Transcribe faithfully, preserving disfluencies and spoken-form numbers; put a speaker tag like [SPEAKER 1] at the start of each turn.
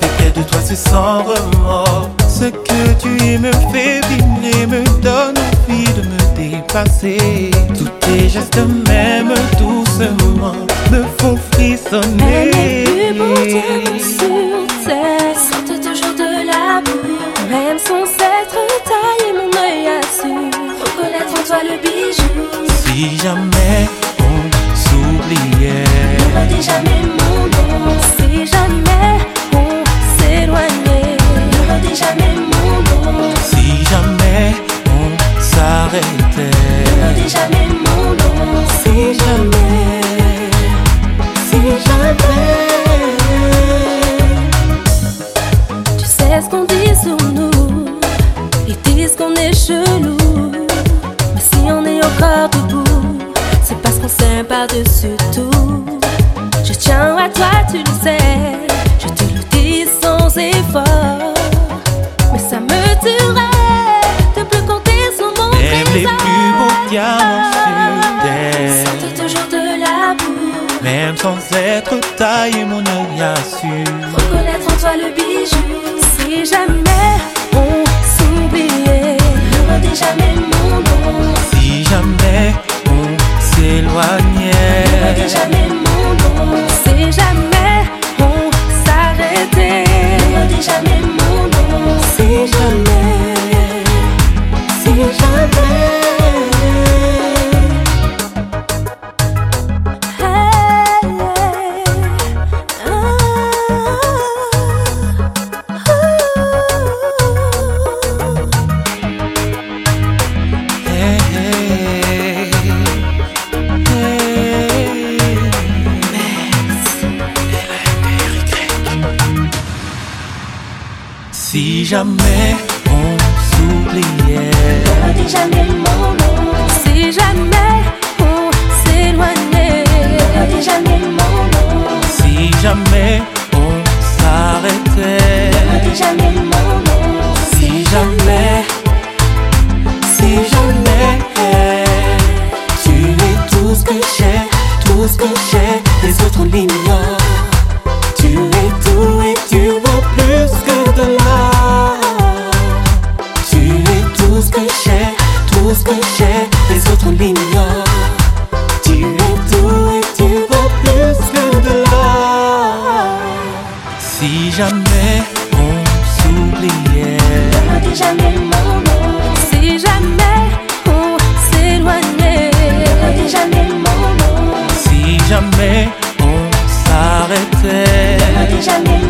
[SPEAKER 1] fait près de toi c'est sans remords. Ce que tu es me fait vibrer, me donne envie de me dépasser. Tous tes gestes même doucement me font frissonner.
[SPEAKER 2] Elle est plus beau diamant sur terre, sortent toujours de l'amour. Même sans s'être taillé, mon œil a su reconnaître en toi le bijou.
[SPEAKER 1] Si jamais on s'oubliait,
[SPEAKER 2] ne redis jamais mon nom. Si jamais on s'éloignait, ne redis jamais mon nom.
[SPEAKER 1] si jamais on s'arrêtait,
[SPEAKER 2] Ne redis jamais mon nom.
[SPEAKER 1] si jamais, si jamais.
[SPEAKER 2] Tu sais ce qu'on dit sur nous, ils disent qu'on est chelou. Mais si on est encore debout, c'est parce qu'on s'aime par-dessus tout. Je tiens à toi, tu le sais, je te le dis sans effort. Mais ça me tuerait de plus compter sur mon
[SPEAKER 1] Même les
[SPEAKER 2] trésor.
[SPEAKER 1] plus beaux diamants sur terre,
[SPEAKER 2] Sortent toujours de l'amour.
[SPEAKER 1] même sans être taillé, mon œil a su
[SPEAKER 2] Reconnaître en toi le bijou. Si jamais on s'oubliait, ne redis jamais mon nom.
[SPEAKER 1] si jamais on s'éloignait,
[SPEAKER 2] Ne redis jamais mon nom. Si jamais on s'arrêtait, ne redis jamais mon nom.
[SPEAKER 1] si jamais, si jamais.
[SPEAKER 2] Hey, hey, ah,
[SPEAKER 1] Hey, hey, hey. Si jamais on s'oubliait,
[SPEAKER 2] ne redis jamais mon nom. Si jamais on s'éloignait, ne redis jamais mon nom.
[SPEAKER 1] si jamais on s'arrêtait,
[SPEAKER 2] Ne redis jamais mon nom.
[SPEAKER 1] si jamais, si jamais. Tu es tout ce que j'ai, tout ce que j'ai, les autres l'ignorent. Tu es tout et tu vaux plus que de l'or. Tu es tout ce que j'ai, tout ce que j'ai, les autres l'ignorent. Tu es tout et tu vaux plus que de l'or. Si jamais on s'oubliait,
[SPEAKER 2] Ne redis jamais mon nom. Si jamais on s'éloignait, ne redis jamais mon nom.
[SPEAKER 1] si jamais on s'arrêtait,
[SPEAKER 2] Ne redis jamais